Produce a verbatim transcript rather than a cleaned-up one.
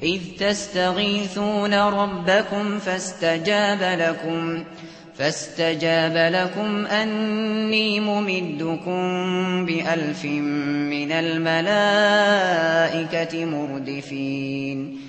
إذ تستغيثون ربكم فاستجاب لكم فاستجاب لكم أني ممدكم بألف من الملائكة مردفين